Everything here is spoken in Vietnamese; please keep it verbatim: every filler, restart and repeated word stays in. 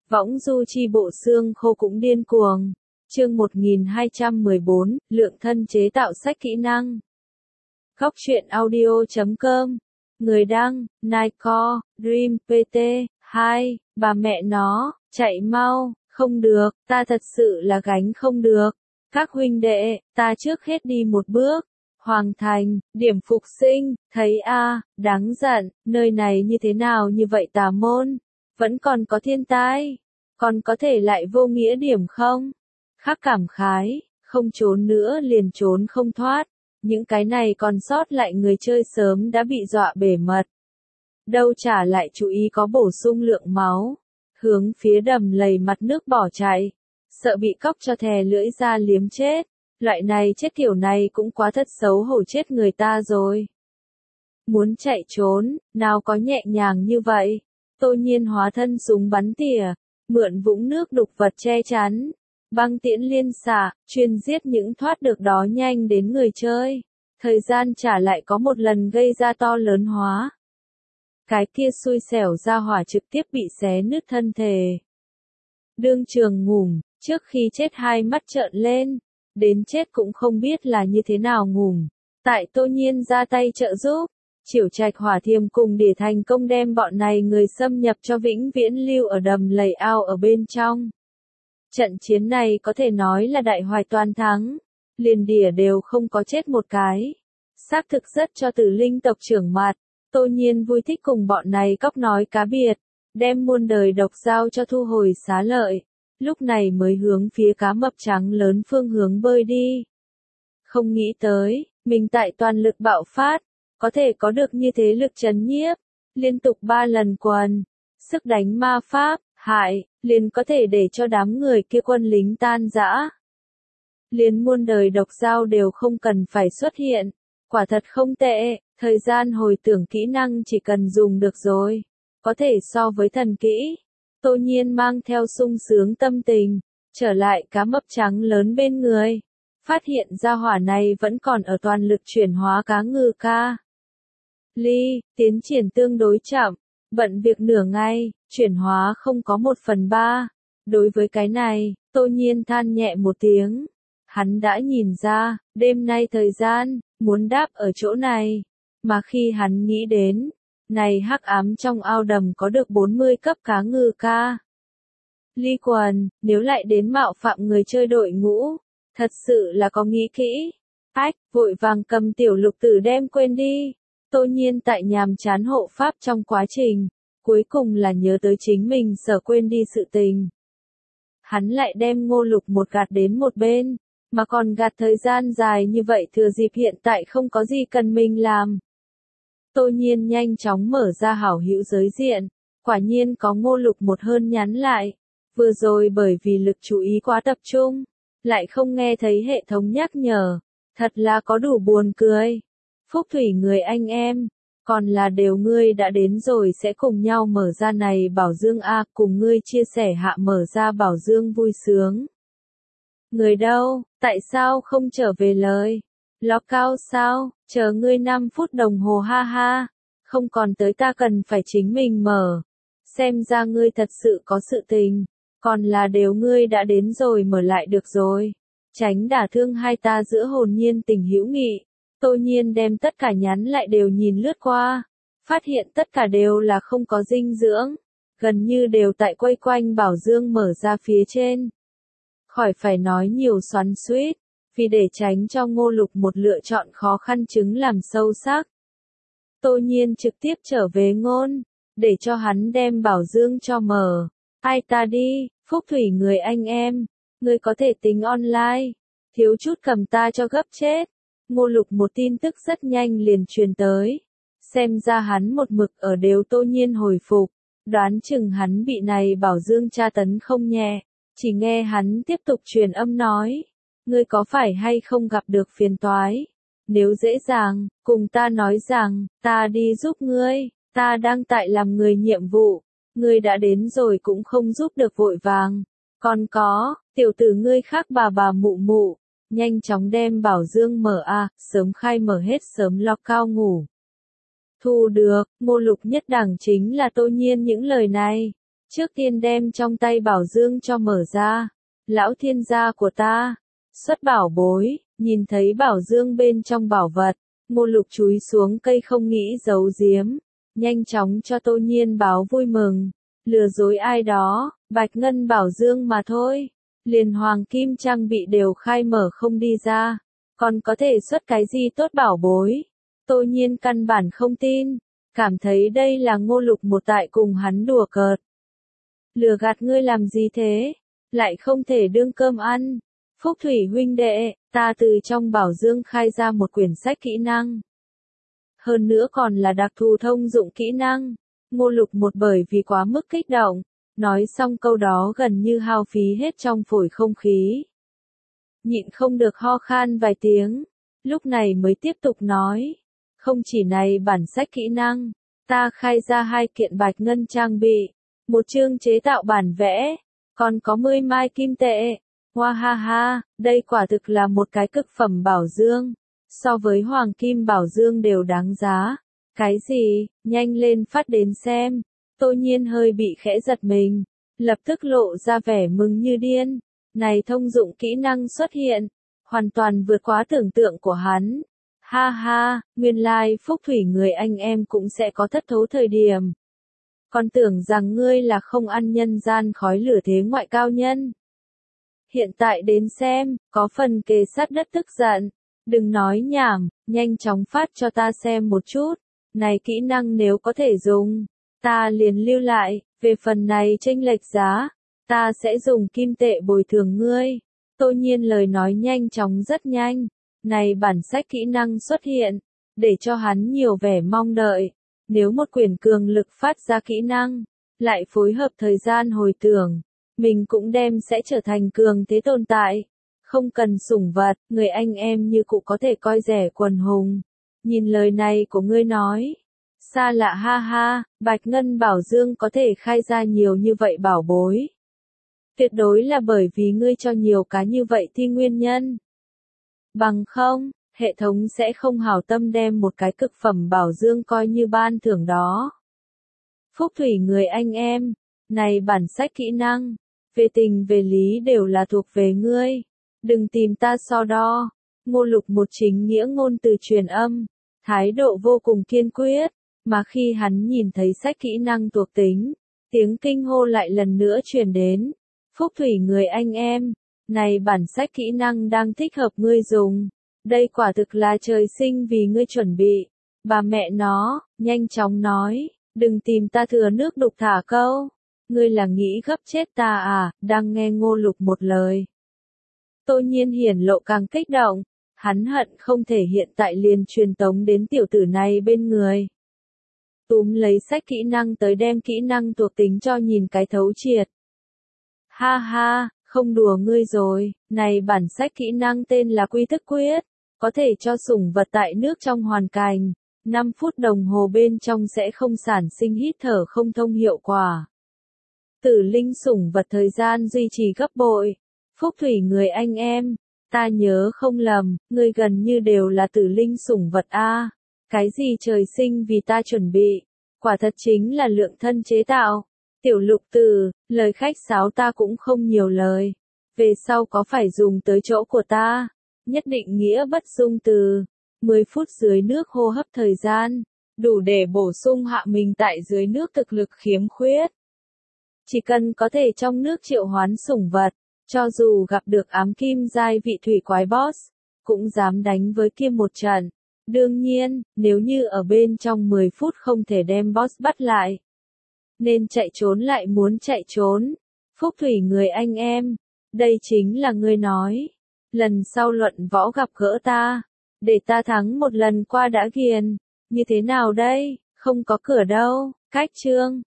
Võng du chi bộ xương khô cũng điên cuồng. Chương một nghìn hai trăm mười bốn, lượng thân chế tạo sách kỹ năng. Góc truyện audio chấm com. Người đăng, Nightcore, Dream pê tê, hai, bà mẹ nó, chạy mau, không được, ta thật sự là gánh không được. Các huynh đệ, ta trước hết đi một bước. Hoàng thành, điểm phục sinh, thấy a, à, đáng giận, nơi này như thế nào như vậy tà môn, vẫn còn có thiên tai, còn có thể lại vô nghĩa điểm không? Khắc cảm khái, không trốn nữa liền trốn không thoát, những cái này còn sót lại người chơi sớm đã bị dọa bể mật. Đâu trả lại chú ý có bổ sung lượng máu, hướng phía đầm lầy mặt nước bỏ chạy, sợ bị cóc cho thè lưỡi ra liếm chết. Loại này chết kiểu này cũng quá thất xấu hổ chết người ta rồi. Muốn chạy trốn, nào có nhẹ nhàng như vậy. Tô Nhiên hóa thân súng bắn tỉa, mượn vũng nước đục vật che chắn, băng tiễn liên xạ, chuyên giết những thoát được đó nhanh đến người chơi. Thời gian trả lại có một lần gây ra to lớn hóa. Cái kia xui xẻo ra hỏa trực tiếp bị xé nứt thân thể. Đương trường ngủm, trước khi chết hai mắt trợn lên. Đến chết cũng không biết là như thế nào ngủm. Tại Tô Nhiên ra tay trợ giúp, Chiểu Trạch Hỏa Thiềm cùng để thành công đem bọn này người xâm nhập cho vĩnh viễn lưu ở đầm lầy ao ở bên trong. Trận chiến này có thể nói là đại hoài toàn thắng, liền đỉa đều không có chết một cái. Xác thực rất cho Tử Linh tộc trưởng mặt, Tô Nhiên vui thích cùng bọn này cóc nói cá biệt, đem muôn đời độc giao cho thu hồi xá lợi. Lúc này mới hướng phía cá mập trắng lớn phương hướng bơi đi. Không nghĩ tới, mình tại toàn lực bạo phát, có thể có được như thế lực trấn nhiếp, liên tục ba lần quần, sức đánh ma pháp, hại, liền có thể để cho đám người kia quân lính tan rã. Liền muôn đời độc giao đều không cần phải xuất hiện, quả thật không tệ, thời gian hồi tưởng kỹ năng chỉ cần dùng được rồi, có thể so với thần kỹ. Tô Nhiên mang theo sung sướng tâm tình, trở lại cá mập trắng lớn bên người, phát hiện ra hỏa này vẫn còn ở toàn lực chuyển hóa cá ngừ ca. Ly, tiến triển tương đối chậm, bận việc nửa ngày, chuyển hóa không có một phần ba. Đối với cái này, Tô Nhiên than nhẹ một tiếng. Hắn đã nhìn ra, đêm nay thời gian, muốn đáp ở chỗ này, mà khi hắn nghĩ đến, này hắc ám trong ao đầm có được bốn mươi cấp cá ngừ ca. Ly quần, nếu lại đến mạo phạm người chơi đội ngũ, thật sự là có nghĩ kỹ. Ách, vội vàng cầm tiểu lục tử đem quên đi. Tô Nhiên tại nhàm chán hộ pháp trong quá trình, cuối cùng là nhớ tới chính mình sở quên đi sự tình. Hắn lại đem ngô lục một gạt đến một bên, mà còn gạt thời gian dài như vậy thừa dịp hiện tại không có gì cần mình làm. Tô Nhiên nhanh chóng mở ra hảo hữu giới diện, quả nhiên có ngô lục một hơn nhắn lại. Vừa rồi bởi vì lực chú ý quá tập trung, lại không nghe thấy hệ thống nhắc nhở, thật là có đủ buồn cười. Phúc thủy người anh em, còn là đều ngươi đã đến rồi sẽ cùng nhau mở ra này bảo dương A, cùng ngươi chia sẻ hạ mở ra bảo dương vui sướng. Người đâu, tại sao không trở về lời? Ló cao sao, chờ ngươi năm phút đồng hồ ha ha, không còn tới ta cần phải chính mình mở. Xem ra ngươi thật sự có sự tình, còn là đều ngươi đã đến rồi mở lại được rồi. Tránh đả thương hai ta giữa hồn nhiên tình hữu nghị. Tô Nhiên đem tất cả nhắn lại đều nhìn lướt qua, phát hiện tất cả đều là không có dinh dưỡng, gần như đều tại quay quanh bảo dương mở ra phía trên. Khỏi phải nói nhiều xoắn xuýt, vì để tránh cho ngô lục một lựa chọn khó khăn chứng làm sâu sắc. Tô Nhiên trực tiếp trở về ngôn, để cho hắn đem bảo dương cho mở. Ai ta đi, phúc thủy người anh em, người có thể tính online, thiếu chút cầm ta cho gấp chết. Ngô lục một tin tức rất nhanh liền truyền tới. Xem ra hắn một mực ở đều Tô Nhiên hồi phục, đoán chừng hắn bị này bảo dương tra tấn không nhẹ. Chỉ nghe hắn tiếp tục truyền âm nói, ngươi có phải hay không gặp được phiền toái? Nếu dễ dàng, cùng ta nói rằng, ta đi giúp ngươi, ta đang tại làm người nhiệm vụ, ngươi đã đến rồi cũng không giúp được vội vàng. Còn có, tiểu tử ngươi khác bà bà mụ mụ, nhanh chóng đem bảo dương mở a, sớm khai mở hết sớm lo cao ngủ. Thu được, Ngô Lục nhất đẳng chính là Tô Nhiên những lời này. Trước tiên đem trong tay bảo dương cho mở ra. Lão thiên gia của ta, xuất bảo bối, nhìn thấy bảo dương bên trong bảo vật, Ngô Lục chúi xuống cây không nghĩ giấu giếm, nhanh chóng cho Tô Nhiên báo vui mừng, lừa dối ai đó, bạch ngân bảo dương mà thôi, liền hoàng kim trang bị đều khai mở không đi ra, còn có thể xuất cái gì tốt bảo bối. Tô Nhiên căn bản không tin, cảm thấy đây là Ngô Lục một tại cùng hắn đùa cợt. Lừa gạt ngươi làm gì thế, lại không thể đương cơm ăn. Phúc Thủy huynh đệ, ta từ trong bảo dương khai ra một quyển sách kỹ năng. Hơn nữa còn là đặc thù thông dụng kỹ năng. Ngô Lục một bởi vì quá mức kích động, nói xong câu đó gần như hao phí hết trong phổi không khí. Nhịn không được ho khan vài tiếng, lúc này mới tiếp tục nói. Không chỉ này bản sách kỹ năng, ta khai ra hai kiện bạch ngân trang bị, một chương chế tạo bản vẽ, còn có mười mai kim tệ. Hoa ha ha, đây quả thực là một cái cực phẩm bảo dương, so với hoàng kim bảo dương đều đáng giá. Cái gì, nhanh lên phát đến xem. Tô Nhiên hơi bị khẽ giật mình, lập tức lộ ra vẻ mừng như điên. Này thông dụng kỹ năng xuất hiện, hoàn toàn vượt quá tưởng tượng của hắn. Ha ha, nguyên lai Phúc Thủy người anh em cũng sẽ có thất thố thời điểm. Còn tưởng rằng ngươi là không ăn nhân gian khói lửa thế ngoại cao nhân. Hiện tại đến xem, có phần kề sát đất tức giận. Đừng nói nhảm, nhanh chóng phát cho ta xem một chút. Này kỹ năng nếu có thể dùng, ta liền lưu lại, về phần này chênh lệch giá, ta sẽ dùng kim tệ bồi thường ngươi. Tô Nhiên lời nói nhanh chóng rất nhanh. Này bản sách kỹ năng xuất hiện, để cho hắn nhiều vẻ mong đợi. Nếu một quyển cường lực phát ra kỹ năng, lại phối hợp thời gian hồi tưởng, mình cũng đem sẽ trở thành cường thế tồn tại. Không cần sủng vật, người anh em như cụ có thể coi rẻ quần hùng. Nhìn lời này của ngươi nói, xa lạ ha ha, bạch ngân bảo dương có thể khai ra nhiều như vậy bảo bối. Tuyệt đối là bởi vì ngươi cho nhiều cá như vậy thì nguyên nhân. Bằng không, hệ thống sẽ không hảo tâm đem một cái cực phẩm bảo dương coi như ban thưởng đó. Phúc Thủy người anh em, này bản sách kỹ năng, về tình về lý đều là thuộc về ngươi. Đừng tìm ta so đo. Ngô Lục một chính nghĩa ngôn từ truyền âm, thái độ vô cùng kiên quyết, mà khi hắn nhìn thấy sách kỹ năng thuộc tính, tiếng kinh hô lại lần nữa truyền đến. Phúc Thủy người anh em, này bản sách kỹ năng đang thích hợp ngươi dùng. Đây quả thực là trời sinh vì ngươi chuẩn bị. Bà mẹ nó, nhanh chóng nói, đừng tìm ta thừa nước đục thả câu. Ngươi là nghĩ gấp chết ta à, đang nghe Ngô Lục một lời. Tô Nhiên hiển lộ càng kích động, hắn hận không thể hiện tại liền truyền tống đến tiểu tử này bên người. Túm lấy sách kỹ năng tới đem kỹ năng thuộc tính cho nhìn cái thấu triệt. Ha ha, không đùa ngươi rồi, này bản sách kỹ năng tên là Quy Thức Quyết, có thể cho sủng vật tại nước trong hoàn cảnh, năm phút đồng hồ bên trong sẽ không sản sinh hít thở không thông hiệu quả. Tử linh sủng vật thời gian duy trì gấp bội. Phúc Thủy người anh em, ta nhớ không lầm, ngươi gần như đều là tử linh sủng vật a. Cái gì trời sinh vì ta chuẩn bị, quả thật chính là lượng thân chế tạo. Tiểu Lục Tử, lời khách sáo ta cũng không nhiều lời. Về sau có phải dùng tới chỗ của ta, nhất định nghĩa bất dung từ. mười phút dưới nước hô hấp thời gian, đủ để bổ sung hạ mình tại dưới nước thực lực khiếm khuyết. Chỉ cần có thể trong nước triệu hoán sủng vật, cho dù gặp được ám kim giai vị thủy quái boss, cũng dám đánh với kia một trận. Đương nhiên, nếu như ở bên trong mười phút không thể đem boss bắt lại, nên chạy trốn lại muốn chạy trốn. Phúc Thủy người anh em, đây chính là ngươi nói. Lần sau luận võ gặp gỡ ta, để ta thắng một lần qua đã ghiền. Như thế nào đây, không có cửa đâu. Cách chương